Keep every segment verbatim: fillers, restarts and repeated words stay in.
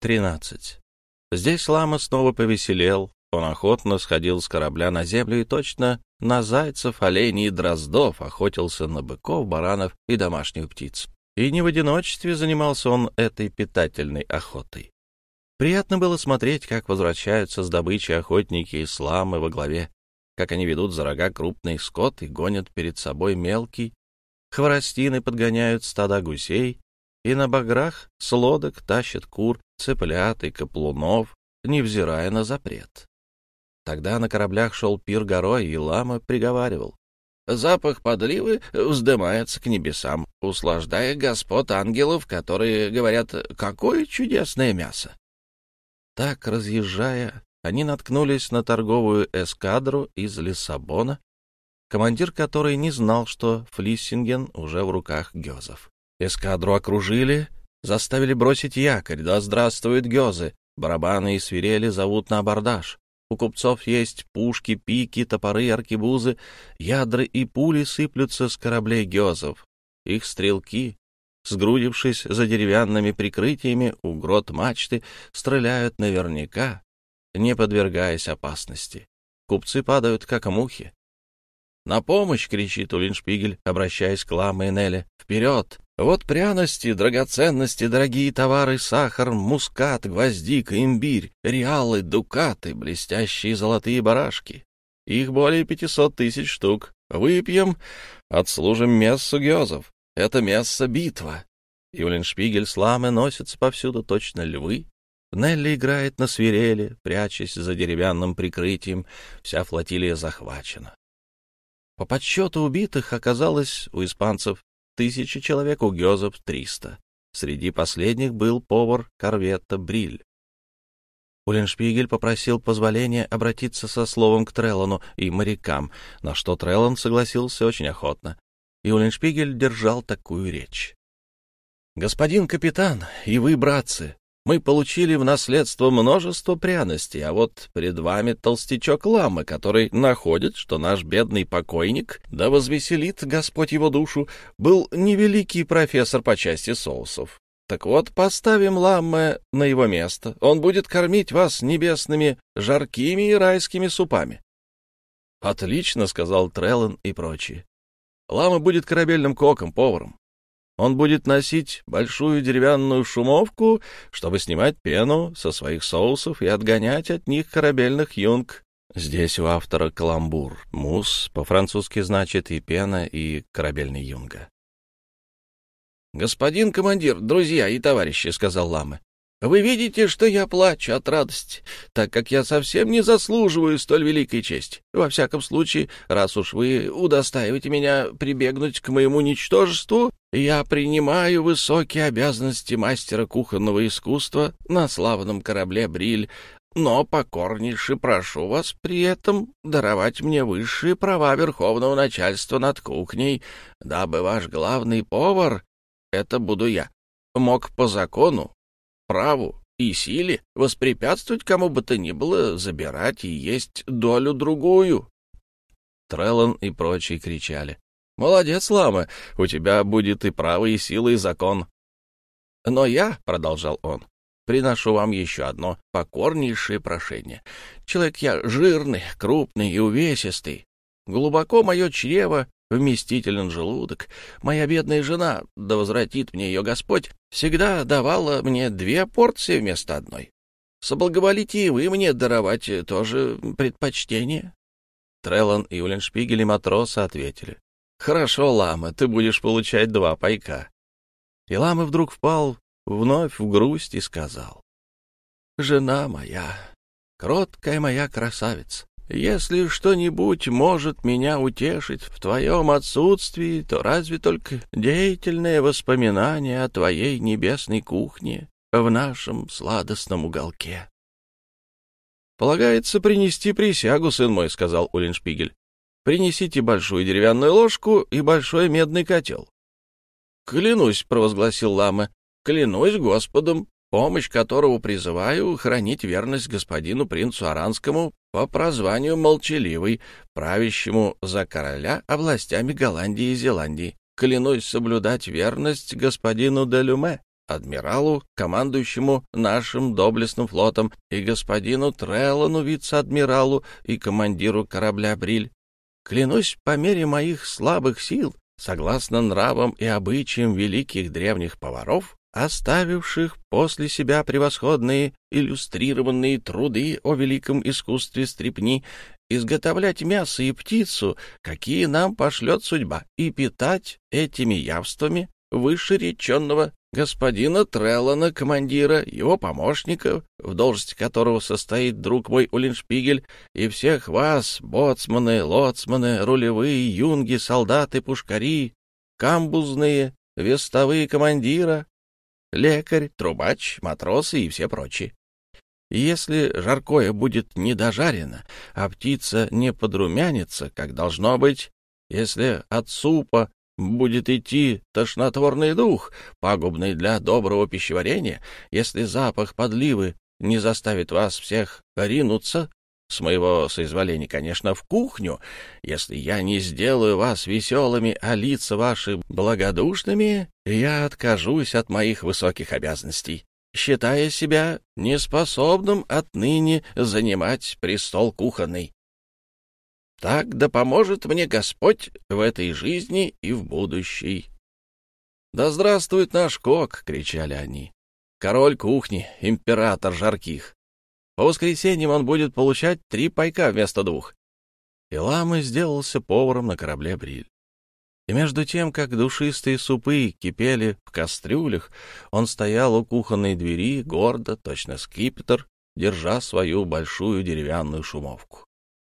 тринадцать. Здесь лама снова повеселел. Он охотно сходил с корабля на землю и точно на зайцев, оленей и дроздов охотился на быков, баранов и домашнюю птицу. И не в одиночестве занимался он этой питательной охотой. Приятно было смотреть, как возвращаются с добычей охотники из ламы во главе, как они ведут за рога крупный скот и гонят перед собой мелкий, хворостины подгоняют стада гусей, и на баграх с лодок тащат кур, цыплят и каплунов, невзирая на запрет. Тогда на кораблях шел пир горой, и лама приговаривал: «Запах подливы вздымается к небесам, услаждая господ ангелов, которые говорят: какое чудесное мясо!» Так, разъезжая, они наткнулись на торговую эскадру из Лиссабона, командир которой не знал, что Флиссинген уже в руках гёзов. Эскадру окружили, заставили бросить якорь. Да здравствуют гёзы! Барабаны и свирели зовут на абордаж. У купцов есть пушки, пики, топоры, аркебузы, ядры и пули сыплются с кораблей гёзов. Их стрелки, сгрудившись за деревянными прикрытиями у грот мачты, стреляют наверняка, не подвергаясь опасности. Купцы падают, как мухи. «На помощь!» — кричит Уллиншпигель, обращаясь к Ламе и Нелле. «Вперед! Вот пряности, драгоценности, дорогие товары, сахар, мускат, гвоздика, имбирь, реалы, дукаты, блестящие золотые барашки. Их более пятисот тысяч штук. Выпьем, отслужим мессу гёзов. Это месса битва». И Уллиншпигель с Ламе носятся повсюду точно львы. Нелли играет на свирели, прячась за деревянным прикрытием. Вся флотилия захвачена. По подсчету убитых оказалось у испанцев тысяча человек, у гёзов триста. Среди последних был повар корвета Бриль. Уллиншпигель попросил позволения обратиться со словом к Треллану и морякам, на что Треллан согласился очень охотно, и Уллиншпигель держал такую речь. «Господин капитан, и вы, братцы, мы получили в наследство множество пряностей, а вот пред вами толстячок Лама, который находит, что наш бедный покойник, да возвеселит Господь его душу, был невеликий профессор по части соусов. Так вот, поставим Ламме на его место. Он будет кормить вас небесными жаркими и райскими супами». «Отлично», — сказал Треллан и прочие. «Лама будет корабельным коком, поваром. Он будет носить большую деревянную шумовку, чтобы снимать пену со своих соусов и отгонять от них корабельных юнг». Здесь у автора каламбур. Мусс по-французски значит и пена, и корабельный юнга. «Господин командир, друзья и товарищи», — сказал Ламе, — «вы видите, что я плачу от радости, так как я совсем не заслуживаю столь великой чести. Во всяком случае, раз уж вы удостаиваете меня прибегнуть к моему ничтожеству, я принимаю высокие обязанности мастера кухонного искусства на славном корабле «Бриль», но покорнейше прошу вас при этом даровать мне высшие права верховного начальства над кухней, дабы ваш главный повар, это буду я, мог по закону, праву и силе воспрепятствовать кому бы то ни было забирать и есть долю другую». Треллан и прочие кричали: «Молодец, Лама, у тебя будет и право, и сила, и закон». «Но я, — продолжал он, — приношу вам еще одно покорнейшее прошение. Человек я жирный, крупный и увесистый. Глубоко мое чрево, вместителен желудок. Моя бедная жена, да возвратит мне ее Господь, всегда давала мне две порции вместо одной. Соблаговолите и вы мне даровать тоже предпочтение». Треллан и Уллиншпигель и матросы ответили: «Хорошо, Лама, ты будешь получать два пайка». И Лама вдруг впал вновь в грусть и сказал: «Жена моя, кроткая моя красавица, если что-нибудь может меня утешить в твоем отсутствии, то разве только деятельное воспоминание о твоей небесной кухне в нашем сладостном уголке». «Полагается принести присягу, сын мой», — сказал Уллиншпигель. «Принесите большую деревянную ложку и большой медный котел». «Клянусь», — провозгласил Лама, — «клянусь Господом, помощь которого призываю хранить верность господину принцу Аранскому по прозванию Молчаливый, правящему за короля областями Голландии и Зеландии. Клянусь соблюдать верность господину де Люме, адмиралу, командующему нашим доблестным флотом, и господину Треллану, вице-адмиралу и командиру корабля «Бриль». Клянусь по мере моих слабых сил, согласно нравам и обычаям великих древних поваров, оставивших после себя превосходные иллюстрированные труды о великом искусстве стрипни, изготовлять мясо и птицу, какие нам пошлет судьба, и питать этими явствами вышереченного господина Треллана, командира, его помощника, в должности которого состоит друг мой Уллиншпигель, и всех вас, боцманы, лоцманы, рулевые, юнги, солдаты, пушкари, камбузные, вестовые командира, лекарь, трубач, матросы и все прочие. Если жаркое будет недожарено, а птица не подрумянится, как должно быть, если от супа будет идти тошнотворный дух, пагубный для доброго пищеварения, если запах подливы не заставит вас всех ринуться, с моего соизволения, конечно, в кухню, если я не сделаю вас веселыми, а лица ваши благодушными, я откажусь от моих высоких обязанностей, считая себя неспособным отныне занимать престол кухонный. Так да поможет мне Господь в этой жизни и в будущей. — Да здравствует наш кок! — кричали они. — Король кухни, император жарких. По воскресеньям он будет получать три пайка вместо двух. И Ламы сделался поваром на корабле «Бриль». И между тем, как душистые супы кипели в кастрюлях, он стоял у кухонной двери, гордо, точно скипетр, держа свою большую деревянную шумовку.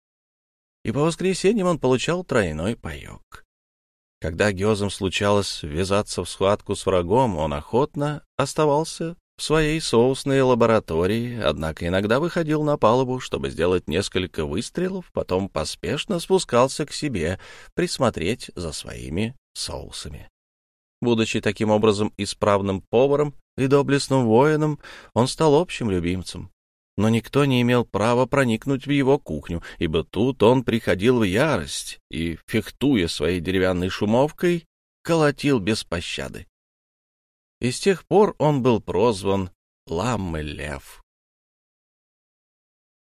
И по воскресеньям он получал тройной паек. Когда гёзам случалось ввязаться в схватку с врагом, он охотно оставался в своей соусной лаборатории, однако иногда выходил на палубу, чтобы сделать несколько выстрелов, потом поспешно спускался к себе присмотреть за своими соусами. Будучи таким образом исправным поваром и доблестным воином, он стал общим любимцем. Но никто не имел права проникнуть в его кухню, ибо тут он приходил в ярость и, фехтуя своей деревянной шумовкой, колотил без пощады. И с тех пор он был прозван Ламмы-Лев.